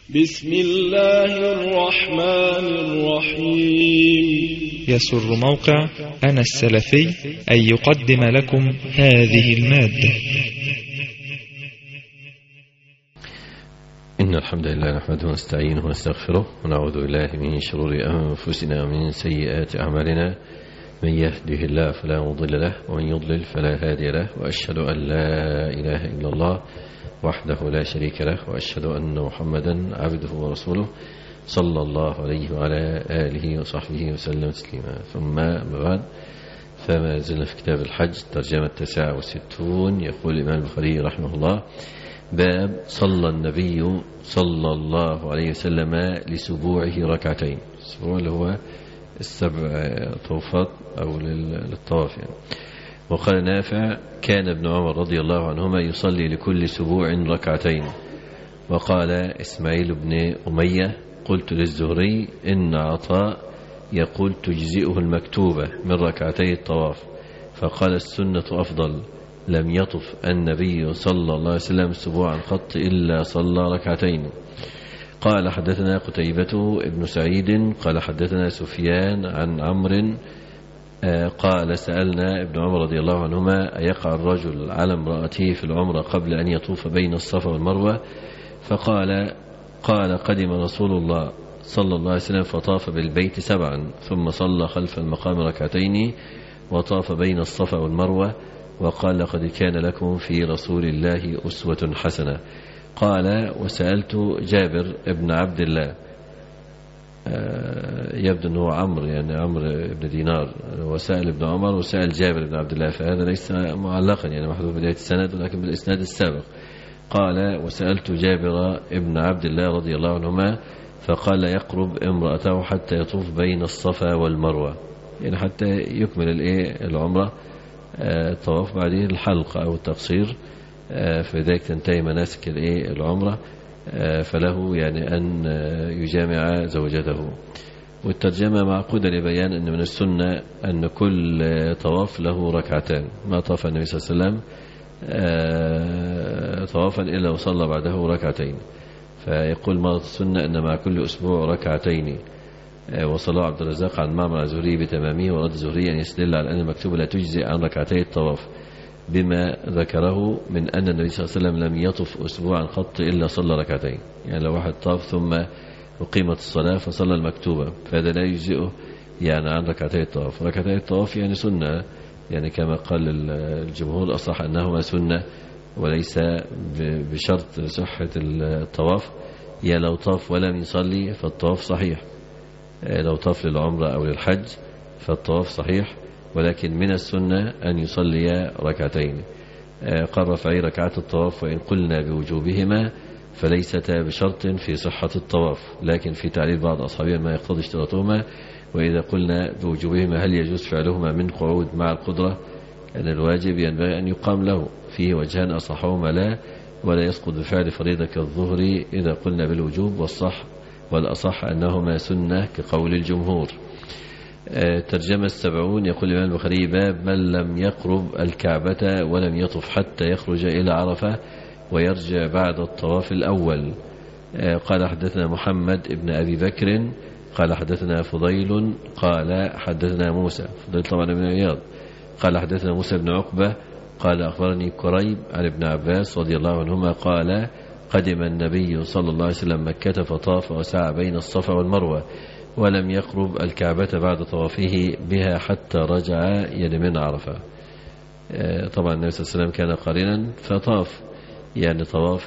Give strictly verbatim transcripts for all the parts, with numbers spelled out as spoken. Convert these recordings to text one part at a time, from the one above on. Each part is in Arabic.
بسم الله الرحمن الرحيم. يسر موقع أنا السلفي أن يقدم لكم هذه المادة. إن الحمد لله نحمده ونستعينه ونستغفره ونعوذ بالله من شرور أنفسنا ومن سيئات أعمالنا. من يهده الله فلا مضل له ومن يضلل فلا هادي له، وأشهد أن لا إله إلا الله وحده لا شريك له، وأشهد أن محمدا عبده ورسوله صلى الله عليه وعلى آله وصحبه وسلم تسليما. ثم بعد، فما زلنا في كتاب الحج ترجمة التاسعة والستون. يقول الإمام البخاري رحمه الله: باب صلى النبي صلى الله عليه وسلم لسبوعه ركعتين. السبوع اللي هو السبع طوفات أو للطواف يعني. وقال نافع: كان ابن عمر رضي الله عنهما يصلي لكل سبوع ركعتين. وقال إسماعيل بن أمية: قلت للزهري: إن عطاء يقول تجزئه المكتوبة من ركعتي الطواف، فقال السنة أفضل. لم يطف النبي صلى الله عليه وسلم سبوعا قط إلا صلى ركعتين. قال حدثنا قتيبة ابن سعيد قال حدثنا سفيان عن عمرو قال: سألنا ابن عمر رضي الله عنهما: أيقع الرجل على امرأته في العمرة قبل أن يطوف بين الصفا والمروة؟ فقال: قال قدم رسول الله صلى الله عليه وسلم فطاف بالبيت سبعا، ثم صلى خلف المقام ركعتين وطاف بين الصفا والمروة، وقال: لقد كان لكم في رسول الله أسوة حسنة. قال: وسألت جابر ابن عبد الله، يبدو أنه عمرو يعني عمرو بن دينار، وسأل ابن عمر وسأل جابر بن عبد الله، فهذا ليس معلقا يعني محذوف بداية السند ولكن بالإسناد السابق. قال: وسألت جابر ابن عبد الله رضي الله عنهما، فقال: يقرب امرأته حتى يطوف بين الصفا والمروة، يعني حتى يكمل الايه العمرة، الطواف بعده الحلق أو التقصير، فذلك تنتهي مناسك الايه العمرة، فله يعني أن يجامع زوجته. والترجمة معقودة لبيان أن من السنة أن كل طواف له ركعتان. ما طاف النبي صلى الله عليه وسلم طوافا إلا وصلى بعده ركعتين، فيقول ما السنة أن مع كل أسبوع ركعتين. وصلى عبد الرزاق عن معمر الزهري بتمامه، ورد الزهري أن يستدل على أن المكتوب لا تجزئ عن ركعتي الطواف بما ذكره من أن النبي صلى الله عليه وسلم لم يطف أسبوعا قط إلا صلى ركعتين. يعني لو واحد طاف ثم أقيمت الصلاة فصلى المكتوبة، فهذا لا يجزئه يعني عن ركعتي الطواف. ركعتي الطواف يعني سنة، يعني كما قال الجمهور أصح أنهما سنة وليس بشرط صحة الطواف. يعني لو طاف ولم يصلي فالطواف صحيح، لو طاف للعمرة أو للحج فالطواف صحيح، ولكن من السنة أن يصلي ركعتين. قال رفعي: ركعات الطواف وإن قلنا بوجوبهما فليستا بشرط في صحة الطواف، لكن في تعليل بعض أصحابنا ما يقتضي اشتراطهما. وإذا قلنا بوجوبهما هل يجوز فعلهما من قعود مع القدرة؟ أن الواجب ينبغي أن يقام له، فيه وجهان أصحهما لا، ولا يسقط بفعل فريضة كالظهر إذا قلنا بالوجوب، والصح والأصح أنهما سنة كقول الجمهور. ترجمة السبعون. يقول الإمام البخاري: باب من لم يقرب الكعبة ولم يطف حتى يخرج إلى عرفة ويرجع بعد الطواف الأول. قال حدثنا محمد ابن أبي بكر قال حدثنا فضيل قال حدثنا موسى، فضيل طبعا ابن عياض، قال حدثنا موسى بن عقبة قال أخبرني كريب عن ابن عباس رضي الله عنهما قال: قدم النبي صلى الله عليه وسلم مكة فطاف وسعى بين الصفا والمروة ولم يقرب الكعبة بعد طوافه بها حتى رجع يعني من عرفة. طبعا النبي صلى الله عليه وسلم كان قارنا فطاف يعني طواف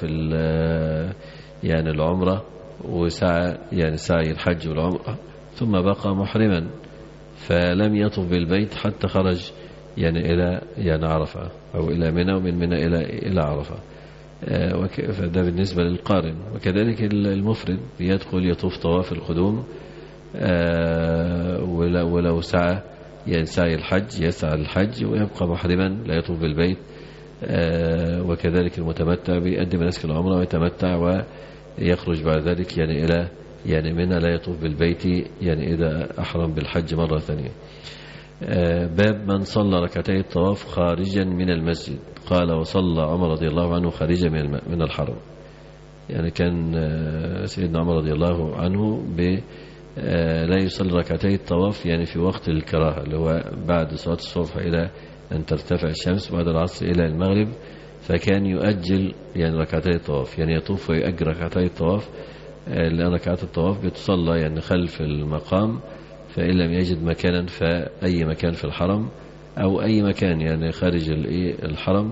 يعني العمرة وسعى يعني سعي الحج والعمرة، ثم بقى محرما فلم يطف بالبيت حتى خرج يعني إلى يعني عرفة أو إلى منى، ومن منى إلى إلى عرفة. فده بالنسبة للقارن. وكذلك المفرد يدخل يطوف طواف القدوم ولو سعى يعني سعي الحج يسعى الحج ويبقى محرما لا يطوف بالبيت. وكذلك المتمتع بيقدم مناسك العمرة ويتمتع ويخرج بعد ذلك يعني إلى يعني منى لا يطوف بالبيت يعني إذا أحرم بالحج مرة ثانية. باب من صلى ركعتي الطواف خارجا من المسجد. قال: وصلى عمر رضي الله عنه خارجا من الحرم. يعني كان سيدنا عمر رضي الله عنه ب لا يصلي ركعتي الطواف يعني في وقت الكراهة اللي هو بعد صلاة الصبح إلى أن ترتفع الشمس، بعد العصر إلى المغرب، فكان يؤجل يعني ركعتي الطواف، يعني يطوف ويؤجل ركعتي الطواف، لأن ركعات الطواف بتصلى يعني خلف المقام، فإن لم يجد مكانا فأي مكان في الحرم أو أي مكان يعني خارج الحرم،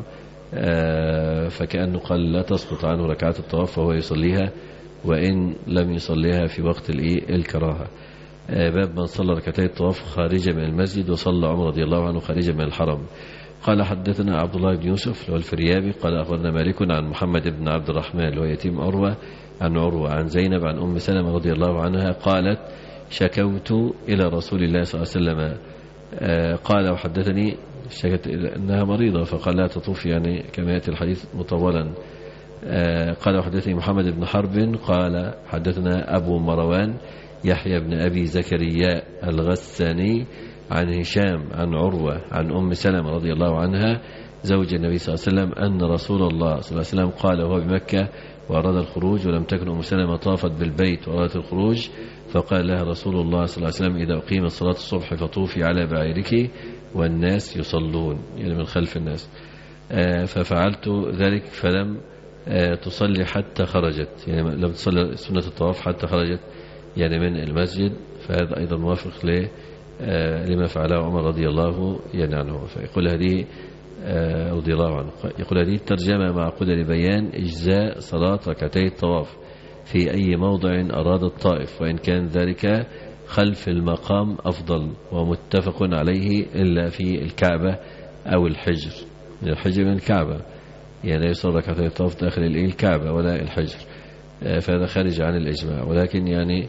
فكأنه قال لا تسقط عنه ركعات الطواف فهو يصليها وإن لم يصليها في وقت الكراهة. باب من صلى ركعتي الطواف خارجا من المسجد وصلى عمر رضي الله عنه خارجا من الحرم. قال حدثنا عبد الله بن يوسف الفريابي قال أخبرنا مالك عن محمد بن عبد الرحمن ويتيم عروة عن عروة عن زينب عن أم سلمة رضي الله عنها قالت شكوت إلى رسول الله صلى الله عليه وسلم، قال وحدثني شكت أنها مريضة فقال لا تطوف يعني كما يأتي الحديث مطولا. قال وحدثني محمد بن حرب قال حدثنا أبو مروان يحيى بن أبي زكريا الغساني عن هشام عن عروة عن أم سلمة رضي الله عنها زوج النبي صلى الله عليه وسلم أن رسول الله صلى الله عليه وسلم قال وهو بمكة وأراد الخروج ولم تكن أم سلمة طافت بالبيت وأرادت الخروج، فقال لها رسول الله صلى الله عليه وسلم إذا أقيمت صلاة الصبح فطوفي على بعيرك والناس يصلون، يعني من خلف الناس. ففعلت ذلك فلم تصلي حتى خرجت، يعني لم تصلي سنة الطواف حتى خرجت يعني من المسجد، فهذا أيضا موافق لما فعله عمر رضي الله يعني عنه. فيقول هذه رضي الله عنه يقول هذه الترجمة معقودة لبيان إجزاء صلاة ركعتي الطواف في أي موضع أراد الطائف، وإن كان ذلك خلف المقام أفضل، ومتفق عليه إلا في الكعبة أو الحجر، من الحجر من الكعبة، يعني لا يصلي ركعتي الطواف داخل الكعبة ولا الحجر، فهذا خارج عن الإجماع، ولكن يعني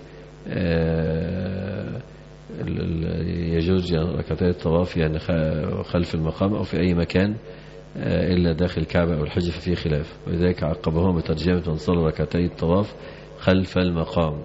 يجوز ركعتي الطواف يعني خلف المقام أو في أي مكان إلا داخل الكعبة أو الحجر ففيه خلاف، ولذلك عقبهم بترجمة من صلى ركعتي الطواف خلف المقام.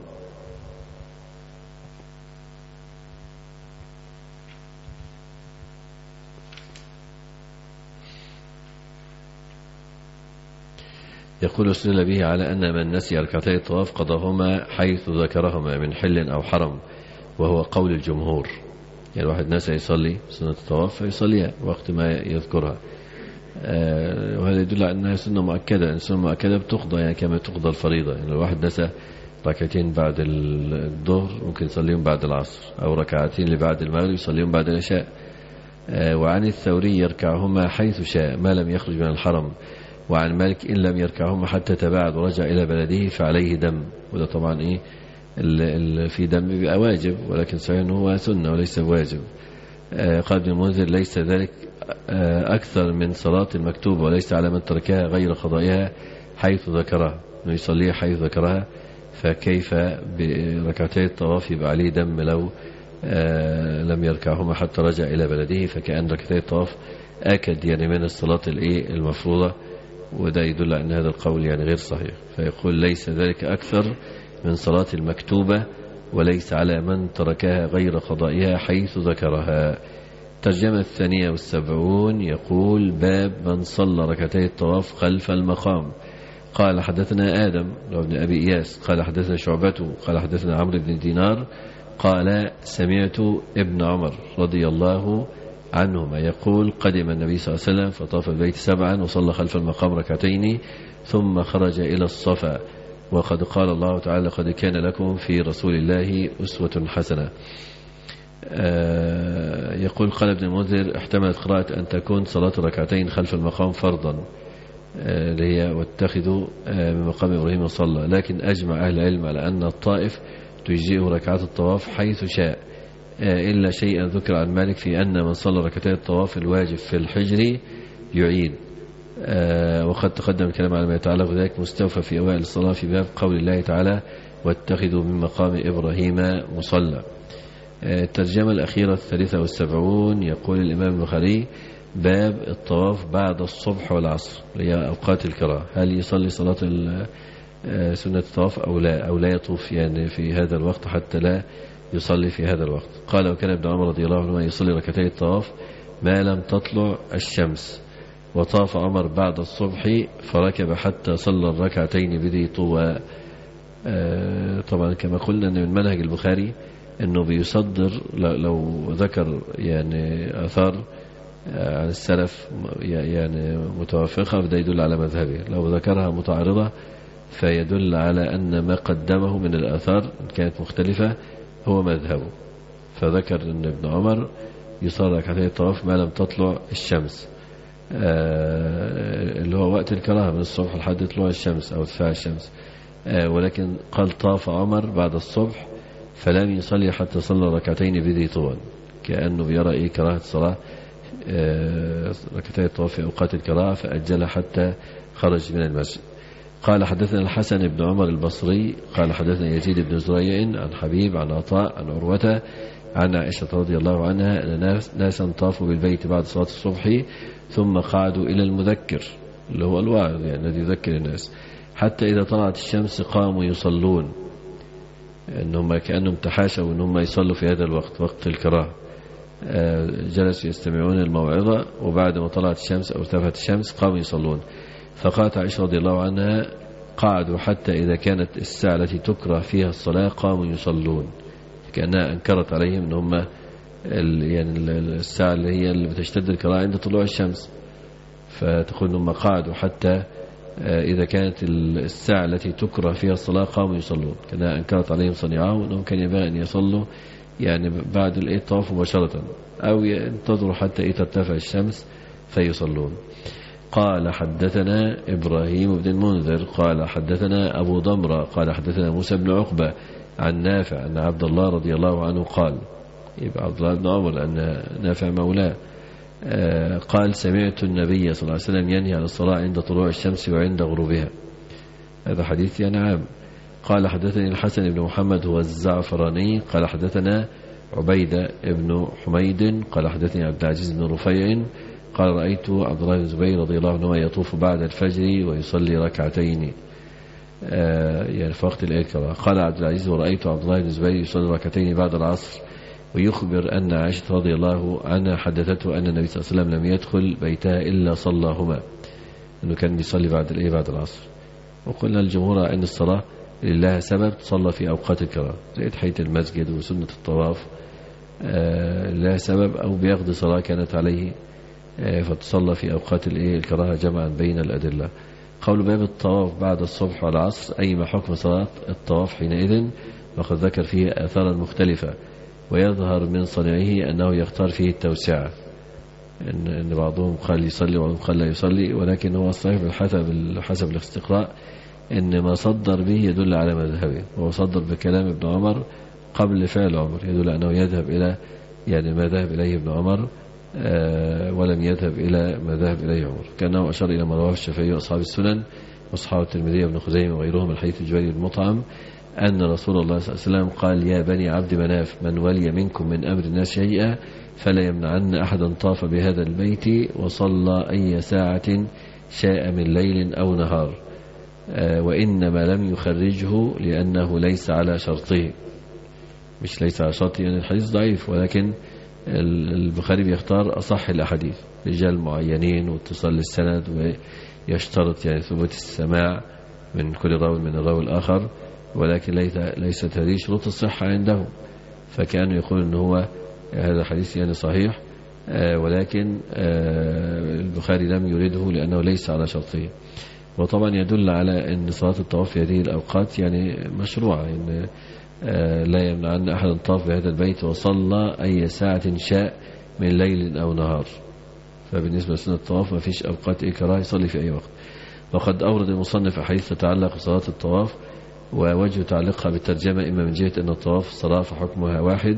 يقول استدل به على أن من نسي ركعتي الطواف قضاهما حيث ذكرهما من حل أو حرم، وهو قول الجمهور، يعني الواحد نسى يصلي سنة الطواف فيصليها وقت ما يذكرها، آه وهذا يدل على أنها سنة مؤكدة، السنة المؤكدة بتقضى يعني كما تقضى الفريضة، يعني الواحد نسى ركعتين بعد الظهر ممكن يصليهم بعد العصر، أو ركعتين اللي بعد المغرب يصليهم بعد العشاء. آه وعن الثوري يركعهما حيث شاء ما لم يخرج من الحرم، وعن مالك إن لم يركعهما حتى تباعد ورجع إلى بلده فعليه دم، وده طبعا إيه اللي في دم بيبقى واجب، ولكن صحيح أنه هو سنة وليس واجب. آه قال ابن المنذر ليس ذلك آه أكثر من صلاة المكتوبة، وليس على من تركها غير قضائها حيث ذكرها، أنه يصليها حيث ذكرها، فكيف بركعتي الطواف يبقى عليه دم لو آه لم يركعهما حتى رجع إلى بلده، فكأن ركعتي الطواف أكد يعني من الصلاة المفروضة، وده يدل على أن هذا القول يعني غير صحيح. فيقول ليس ذلك أكثر من صلاة المكتوبة، وليس على من تركها غير قضائها حيث ذكرها. ترجمة الثانية والسبعون يقول باب من صلى ركعتي الطواف خلف المقام. قال حدثنا آدم بن أبي إياس قال حدثنا شعبته قال حدثنا عمرو بن دينار قال سمعت ابن عمر رضي الله عنهما يقول قدم النبي صلى الله عليه وسلم فطاف البيت سبعا وصلى خلف المقام ركعتين ثم خرج إلى الصفا، وقد قال الله تعالى قد كان لكم في رسول الله أسوة حسنة. آه يقول قال ابن المنذر احتملت قراءة أن تكون صلاة ركعتين خلف المقام فرضا، اللي آه هي واتخذوا آه من مقام إبراهيم صلى، لكن أجمع أهل العلم على أن الطائف تجزئه ركعات الطواف حيث شاء، آه إلا شيئا ذكر عن مالك في أن من صلى ركعتي الطواف الواجب في الحجر يعيد. آه وقد تقدم الكلام على ما يتعلق بذلك مستوفى في أوائل الصلاة في باب قول الله تعالى واتخذوا من مقام إبراهيم مصلى. آه الترجمة الأخيرة الثالثة والسبعون يقول الإمام البخاري باب الطواف بعد الصبح والعصر، هي أوقات الكراهة، هل يصلي صلاة سنة الطواف أو لا، أو لا يطوف يعني في هذا الوقت حتى لا يصلي في هذا الوقت. قال وكان ابن عمر رضي الله عنه يصلي ركعتي الطواف ما لم تطلع الشمس، وطاف عمر بعد الصبح فركب حتى صلى الركعتين بذي طوى. طبعا كما قلنا أن من منهج البخاري أنه بيصدر لو ذكر يعني آثار عن السلف يعني متوافقة فده يدل على مذهبه، لو ذكرها متعارضة فيدل على أن ما قدمه من الآثار كانت مختلفة هو مذهبه. فذكر أن ابن عمر يصلي ركعتين الطواف ما لم تطلع الشمس، اللي هو وقت الكراهة من الصبح لحد طلوع الشمس أو ارتفاع الشمس، ولكن قال طاف عمر بعد الصبح فلم يصلي حتى صلى ركعتين بذي طوى، كأنه بيرى إيه كراهة الصلاة ركعتين الطواف في أوقات الكراهة فأجل حتى خرج من المسجد. قال حدثنا الحسن بن عمر البصري قال حدثنا يزيد بن زريع عن حبيب عن عطاء عن عروة عن عائشة رضي الله عنها أن ناسا طافوا بالبيت بعد صلاة الصبح ثم قعدوا إلى المذكر اللي هو الواعظ يعني الذي يذكر الناس حتى إذا طلعت الشمس قاموا يصلون، إنهم كأنهم تحاشوا إنهم يصلوا في هذا الوقت وقت الكراهة. جلسوا يستمعون الموعظة وبعد ما طلعت الشمس أو ارتفعت الشمس قاموا يصلون. فقالت عائشة رضي الله عنها قعدوا حتى إذا كانت الساعة التي تكره فيها الصلاة قاموا يصلون، كأنها أنكرت عليهم إن هم يعني الساعة اللي هي اللي بتشتد الكراهة عند طلوع الشمس، فتقول إنهم قعدوا حتى إذا كانت الساعة التي تكره فيها الصلاة قاموا يصلون، كأنها أنكرت عليهم صنيعهم أنهم كان ينبغي أن يصلوا يعني بعد الطواف مباشرة أو ينتظروا حتى إذا ترتفع الشمس فيصلون. قال حدثنا إبراهيم بن المنذر قال حدثنا أبو ضمرة قال حدثنا موسى بن عقبة عن نافع أن عبد الله رضي الله عنه قال، يبقى عبد الله بن عمر لأن نافع مولاه، قال سمعت النبي صلى الله عليه وسلم ينهي عن الصلاة عند طلوع الشمس وعند غروبها. هذا حديث يعني عام. قال حدثني الحسن بن محمد هو الزعفراني قال حدثنا عبيدة بن حميد قال حدثني عبد العزيز بن رفيع قال رأيت عبد الله بن زبير رضي الله عنه يطوف بعد الفجر ويصلي ركعتين آه يعني في وقت الكراهة. قال عبد العزيز ورأيت عبد الله بن زبير يصلي ركعتين بعد العصر، ويخبر أن عائشة رضي الله عنها حدثته أن النبي صلى الله عليه وسلم لم يدخل بيتها إلا صلاهما، أنه كان يصلي بعد الإيه بعد العصر. وقلنا الجمهور أن الصلاة لله سبب تصلى في أوقات الكراهة زي تحية المسجد وسنة الطواف آه لها سبب أو بيقضي صلاة كانت عليه آه فتصلى في أوقات الإيه الكراهة جمعا بين الأدلة. قول باب الطواف بعد الصبح والعصر أي ما حكم صلاة الطواف حينئذ، وقد ذكر فيه آثارا مختلفة، ويظهر من صنيعه أنه يختار فيه التوسعة، إن, إن بعضهم قال يصلي وبعضهم قال لا يصلي، ولكن هو الصحيح بالحسب حسب الاستقراء إن ما صدر به يدل على مذهبه، وهو صدر بكلام ابن عمر قبل فعل عمر يدل أنه يذهب إلى يعني ما ذهب إليه ابن عمر آه ولم يذهب إلى ما ذهب إليه عمر، كأنه أشار إلى ما رواه الشافعي وأصحاب السنن وأصحاب الترمذي وابن خزيمة وغيرهم من حديث جبير بن مطعم أن رسول الله صلى الله عليه وسلم قال يا بني عبد مناف من ولي منكم من أمر الناس شيئا فلا يمنعن أحدا طاف بهذا البيت وصلى أي ساعة شاء من ليل أو نهار آه وإنما لم يخرجه لأنه ليس على شرطه، مش ليس على شرطه يعني الحديث ضعيف، ولكن البخاري بيختار أصح الأحاديث رجال معينين واتصال السند ويشترط يعني ثبوت السماع من كل راوي من الراوي الآخر، ولكن ليست هذه شروط الصحة عندهم، فكانوا يقول أنه هو هذا حديث يعني صحيح ولكن البخاري لم يريده لأنه ليس على شرطه. وطبعا يدل على أن صلاة الطواف في هذه الأوقات يعني مشروعة، إن لا يمنعن أحد طاف بهذا البيت وصلى أي ساعة شاء من ليل أو نهار، فبالنسبة لسنة الطواف ما فيش أوقات إكراه يصلي في أي وقت. وقد أورد المصنف أحاديث تتعلق بصلاة الطواف، ووجه تعليقها بالترجمة إما من جهة أن الطواف صلاة فحكمها واحد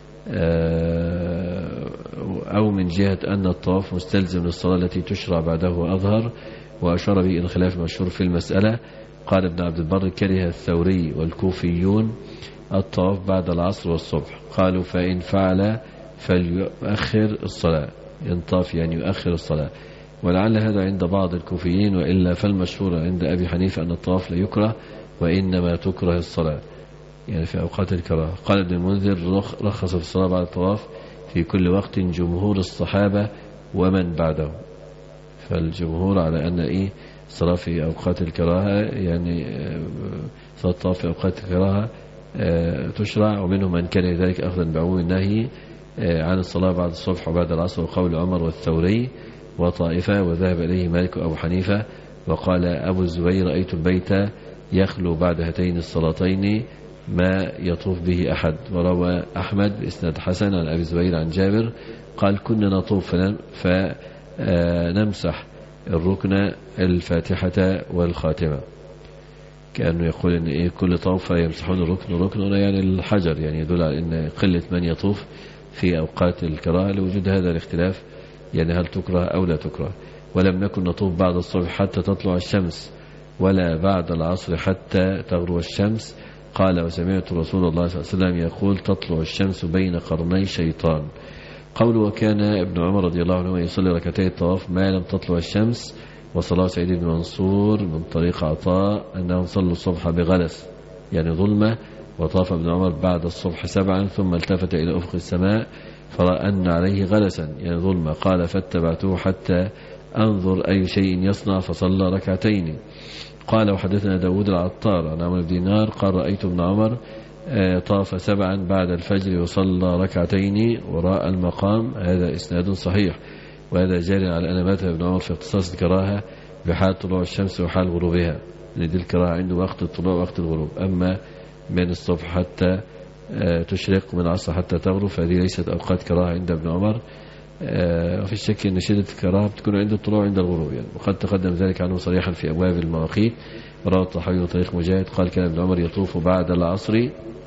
أو من جهة أن الطواف مستلزم للصلاة التي تشرع بعده وأظهر، وأشار به إلى خلاف مشهور في المسألة. قال ابن عبد البر كره الثوري والكوفيون الطواف بعد العصر والصبح، قالوا فإن فعل فليؤخر الصلاة، ينطاف يعني يؤخر الصلاة، ولعل هذا عند بعض الكوفيين، وإلا فالمشهور عند أبي حنيفة أن الطواف لا يكره وإنما تكره الصلاة يعني في أوقات الكراهة. قال ابن المنذر رخص في الصلاة بعد الطواف في كل وقت جمهور الصحابة ومن بعدهم، فالجمهور على أن إيه الصلاة في أوقات الكراهة يعني صلاة الطواف في أوقات الكراهة تشرع، ومنهم من كان ذلك أخذا بعموم النهي عن الصلاة بعد الصبح وبعد العصر، وقول عمر والثوري وطائفة، وذهب إليه مالك وأبو حنيفة. وقال أبو الزبير رأيت البيت يخلو بعد هاتين الصلاتين ما يطوف به أحد. وروى أحمد بإسناد حسن عن أبي الزبير عن جابر قال كنا نطوف فنمسح الركن الفاتحة والخاتمة، كأنه يقول إن إيه كل طوف يمسحون الركن الركن هنا يعني الحجر، يعني يدل على إن قلة من يطوف في أوقات الكراهة لوجود هذا الاختلاف، يعني هل تكره أو لا تكره. ولم نكن نطوف بعد الصبح حتى تطلع الشمس ولا بعد العصر حتى تغرب الشمس. قال وسمعت رسول الله صلى الله عليه وسلم يقول تطلع الشمس بين قرني شيطان. قول وكان ابن عمر رضي الله عنه يصلي ركعتي الطواف ما لم تطلع الشمس. وصلاة سعيد بن منصور من طريق عطاء أنهم صلوا الصبح بغلس يعني ظلمة، وطاف ابن عمر بعد الصبح سبعا ثم التفت إلى أفق السماء فرأى أن عليه غلسا يعني ظلمة، قال فاتبعته حتى أنظر أي شيء يصنع فصلى ركعتين. قال وحدثنا داود العطار عن عمرو بن دينار قال رأيت ابن عمر طاف سبعا بعد الفجر وصلى ركعتين وراء المقام. هذا إسناد صحيح، وهذا جاري على أن مات ابن عمر في اختصاص الكراهة بحال طلوع الشمس وحال غروبها، لأن دي الكراهة عنده وقت الطلوع وقت الغروب، أما من الصبح حتى تشرق من العصر حتى تغرب فهذه ليست أوقات كراهة عند ابن عمر. وفي الشك أن شدة الكراهة بتكون عند الطلوع وعند الغروب يعني، وقد تقدم ذلك عنه صريحا في أبواب المواقيت. رواه الطحاوي وطريق مجاهد قال كان ابن عمر يطوف بعد العصر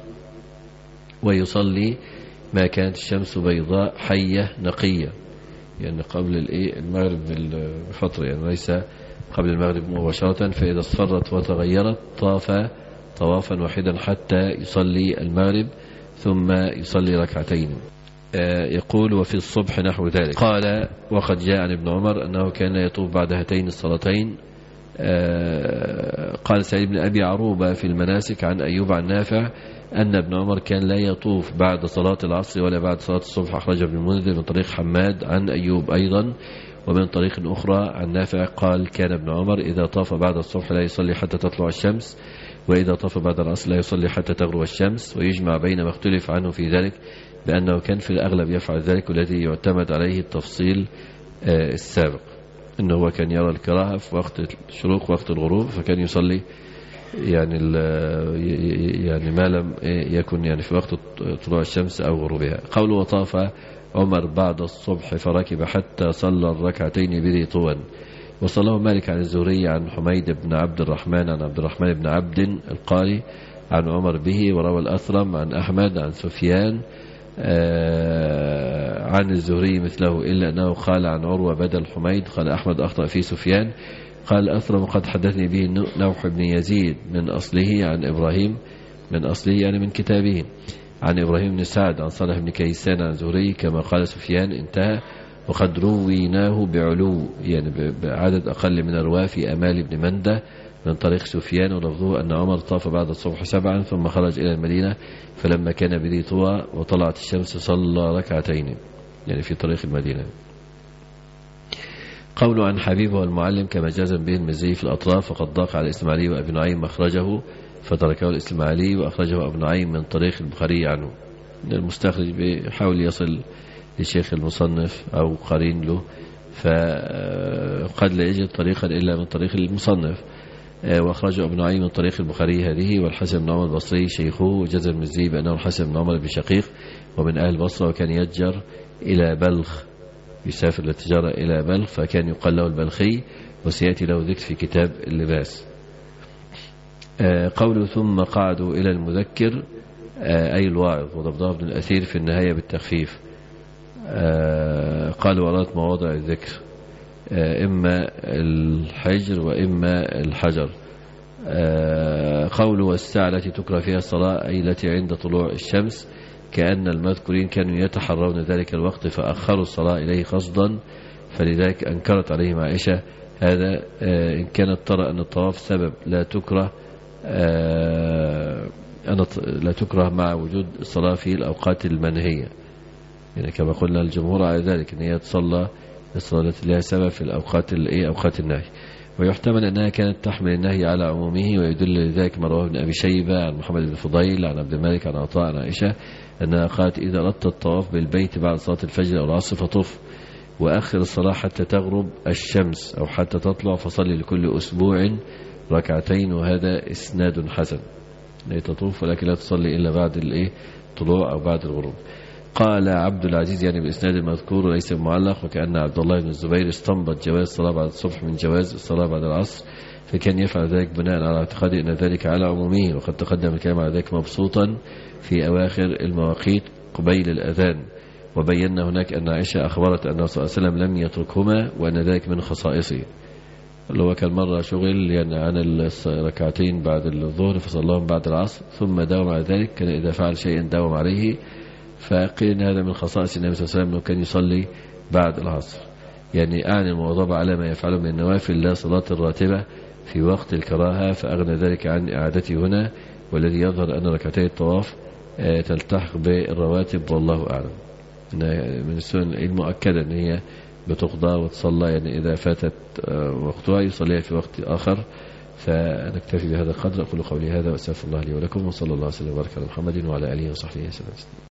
ويصلي ما كانت الشمس بيضاء حية نقية، يعني قبل الايه المغرب بفترة يعني ليس قبل المغرب مباشرة، فإذا اصفرت وتغيرت طاف طوافا واحدا حتى يصلي المغرب ثم يصلي ركعتين. يقول وفي الصبح نحو ذلك. قال وقد جاء عن ابن عمر أنه كان يطوف بعد هاتين الصلاتين. قال سعيد بن أبي عروبة في المناسك عن أيوب عن نافع أن ابن عمر كان لا يطوف بعد صلاة العصر ولا بعد صلاة الصبح. أخرج ابن المنذر من طريق حماد عن أيوب أيضا ومن طريق أخرى عن نافع قال كان ابن عمر إذا طاف بعد الصبح لا يصلي حتى تطلع الشمس، وإذا طاف بعد العصر لا يصلي حتى تغرب الشمس. ويجمع بين ما اختلف عنه في ذلك بأنه كان في الأغلب يفعل ذلك، والذي يعتمد عليه التفصيل السابق أنه هو كان يرى الكراهة في وقت الشروق وقت الغروب، فكان يصلي يعني يعني ما لم يكن يعني في وقت طلوع الشمس أو غروبها. قول وطاف عمر بعد الصبح فركب حتى صلى الركعتين بذي طوى. وصلاه مالك عن الزهري عن حميد بن عبد الرحمن عن عبد الرحمن بن عبد القاري عن عمر به. وروى الأثرم عن أحمد عن سفيان عن الزهري مثله إلا أنه قال عن عروة بدل حميد. قال أحمد أخطأ في سفيان. قال أثرم قد حدثني به نوح بن يزيد من أصله عن إبراهيم من أصله يعني من كتابه عن إبراهيم بن سعد عن صالح بن كيسان عن زهري كما قال سفيان انتهى. وقد رويناه بعلو يعني بعدد أقل من الرواة في أمال بن مندة من طريق سفيان، ولفظه أن عمر طاف بعد الصبح سبعا ثم خرج إلى المدينة فلما كان بذي طوى وطلعت الشمس صلى ركعتين يعني في طريق المدينة. قول عن حبيبه المعلم كما جازم به المزي في الأطراف فقد ضاق على الإسماعيلي وابن نعيم مخرجه فتركه الإسماعيلي وأخرجه ابن نعيم من طريق البخاري عنه. المستخرج بيحاول يصل للشيخ المصنف أو قرين له فقد لا يجد طريقا إلا من طريق المصنف. وأخرجه ابن نعيم من طريق البخاري هذه. والحسن بن عمر البصري شيخه وجزم المزي بأنه الحسن بن عمر بن شقيق ومن أهل البصرة وكان يتجر إلى بلخ يسافر للتجارة إلى بلخ فكان يقال له البلخي وسيأتي له ذكر في كتاب اللباس. قوله ثم قعدوا إلى المذكر أي الواعظ وضبطه ابن الأثير في النهاية بالتخفيف. قالوا ورات مواضع الذكر إما الحجر وإما الحجر. قوله والساعة التي تكره فيها الصلاة أي التي عند طلوع الشمس كأن المذكورين كانوا يتحرون ذلك الوقت فأخروا الصلاة إليه قصدا فلذلك أنكرت عليهم عائشة هذا إن كانت ترى أن الطواف سبب لا تكره أن لا تكره مع وجود الصلاة في الأوقات المنهية يعني كما قلنا الجمهور على ذلك أن هي تصلى الصلاة التي لها سبب في الأوقات الإيه أوقات النهي. ويحتمل أنها كانت تحمل النهي على عمومه، ويدل لذلك ما رواه ابن أبي شيبة عن محمد بن فضيل عن عبد الملك عن عطاء عن عائشة أنها قالت إذا أردت الطواف بالبيت بعد صلاة الفجر أو العصر فطف، وأخر الصلاة حتى تغرب الشمس أو حتى تطلع، فصلي لكل أسبوع ركعتين، وهذا إسناد حسن. لا تطوف ولكن لا تصلي إلا بعد الإيه طلوع أو بعد الغروب. قال عبد العزيز يعني بالإسناد المذكور وليس معلق، وكأن عبد الله بن الزبير استنبط جواز الصلاة بعد الصبح من جواز الصلاة بعد العصر، فكان يفعل ذلك بناء على اعتقاد أن ذلك على عمومه، وقد تقدم الكلام على ذلك مبسوطا في أواخر المواقيت قبيل الأذان. وبينا هناك أن عائشة أخبرت أن صلى الله عليه وسلم لم يتركهما وأن ذلك من خصائصه، اللي هو كان مرة شغل يعني عن الركعتين بعد الظهر فصلاهم بعد العصر ثم داوم على ذلك، كان إذا فعل شيئا داوم عليه، فقيل إن هذا من خصائص النبي صلى الله عليه وسلم أنه كان يصلي بعد العصر. يعني أعني المواظبة على ما يفعله من النوافل لا صلاة الراتبة في وقت الكراهة، فأغنى ذلك عن إعادته هنا، والذي يظهر أن ركعتي الطواف تلتحق بالرواتب والله أعلم. من السنن المؤكدة أن هي بتقضى وتصلى، يعني إذا فاتت وقتها يصليها في وقت آخر. فنكتفي بهذا القدر. أقول قولي هذا وأستغفر الله لي ولكم، وصلى الله وسلم وبارك على محمد وعلى آله وصحبه وسلم.